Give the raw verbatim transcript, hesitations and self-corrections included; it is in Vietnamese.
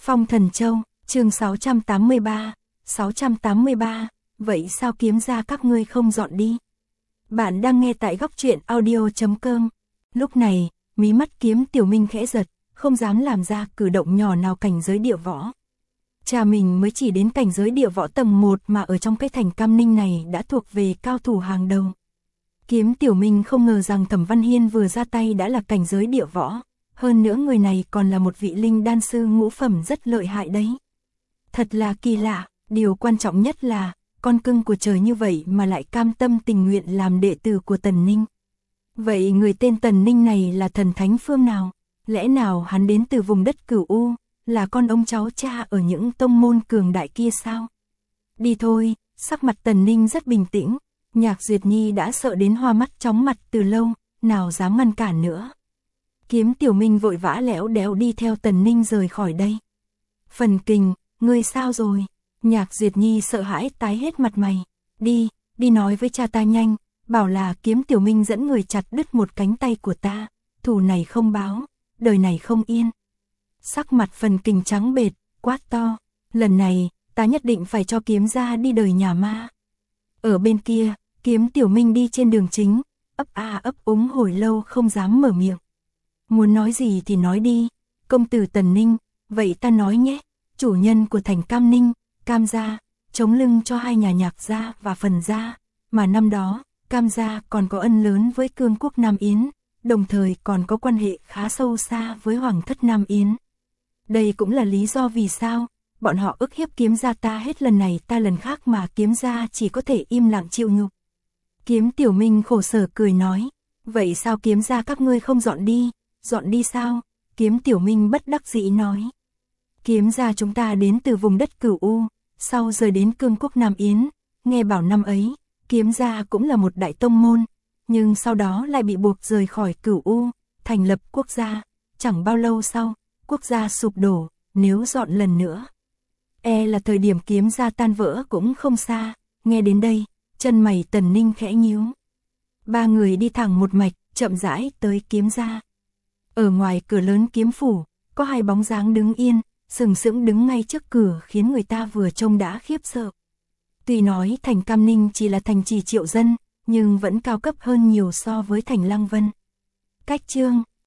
Phong Thần Châu, chương sáu trăm tám mươi ba, sáu trăm tám mươi ba, vậy sao Kiếm gia các ngươi không dọn đi? Bạn đang nghe tại góc truyện audio chấm com. Lúc này, mí mắt Kiếm Tiểu Minh khẽ giật, không dám làm ra cử động nhỏ nào cảnh giới địa võ. Cha mình mới chỉ đến cảnh giới địa võ tầng một mà ở trong cái thành Cam Ninh này đã thuộc về cao thủ hàng đầu. Kiếm Tiểu Minh không ngờ rằng Thẩm Văn Hiên vừa ra tay đã là cảnh giới địa võ, hơn nữa người này còn là một vị linh đan sư ngũ phẩm rất lợi hại đấy. Thật là kỳ lạ, điều quan trọng nhất là, con cưng của trời như vậy mà lại cam tâm tình nguyện làm đệ tử của Tần Ninh. Vậy người tên Tần Ninh này là thần thánh phương nào? Lẽ nào hắn đến từ vùng đất Cửu U, là con ông cháu cha ở những tông môn cường đại kia sao? Đi thôi, sắc mặt Tần Ninh rất bình tĩnh, Nhạc Duyệt Nhi đã sợ đến hoa mắt chóng mặt từ lâu, nào dám ngăn cản nữa. Kiếm Tiểu Minh vội vã lẽo đéo đi theo Tần Ninh rời khỏi đây. Phần Kình, ngươi sao rồi? Nhạc Duyệt Nhi sợ hãi tái hết mặt mày. Đi, đi nói với cha ta nhanh, bảo là Kiếm Tiểu Minh dẫn người chặt đứt một cánh tay của ta, thù này không báo, đời này không yên. Sắc mặt Phần Kình trắng bệch, quát to, lần này, ta nhất định phải cho Kiếm gia đi đời nhà ma. Ở bên kia, Kiếm Tiểu Minh đi trên đường chính, ấp a ấp úng hồi lâu không dám mở miệng. Muốn nói gì thì nói đi, công tử Tần Ninh, vậy ta nói nhé, chủ nhân của thành Cam Ninh, Cam gia, chống lưng cho hai nhà Nhạc gia và Phần gia, mà năm đó, Cam gia còn có ân lớn với cương quốc Nam Yến, đồng thời còn có quan hệ khá sâu xa với Hoàng thất Nam Yến. Đây cũng là lý do vì sao, bọn họ ức hiếp Kiếm gia ta hết lần này ta lần khác mà Kiếm gia chỉ có thể im lặng chịu nhục. Kiếm Tiểu Minh khổ sở cười nói, vậy sao Kiếm gia các ngươi không dọn đi? Dọn đi sao? Kiếm Tiểu Minh bất đắc dĩ nói. Kiếm gia chúng ta đến từ vùng đất Cửu U, sau rời đến cương quốc Nam Yến, nghe bảo năm ấy, Kiếm gia cũng là một đại tông môn, nhưng sau đó lại bị buộc rời khỏi Cửu U, thành lập quốc gia, chẳng bao lâu sau, quốc gia sụp đổ, nếu dọn lần nữa. E là thời điểm Kiếm gia tan vỡ cũng không xa, nghe đến đây, chân mày Tần Ninh khẽ nhíu. Ba người đi thẳng một mạch, chậm rãi tới Kiếm gia. Ở ngoài cửa lớn kiếm phủ, có hai bóng dáng đứng yên, sừng sững đứng ngay trước cửa khiến người ta vừa trông đã khiếp sợ. Tuy nói thành Cam Ninh chỉ là thành trì triệu dân, nhưng vẫn cao cấp hơn nhiều so với thành Lăng Vân. Cách chương,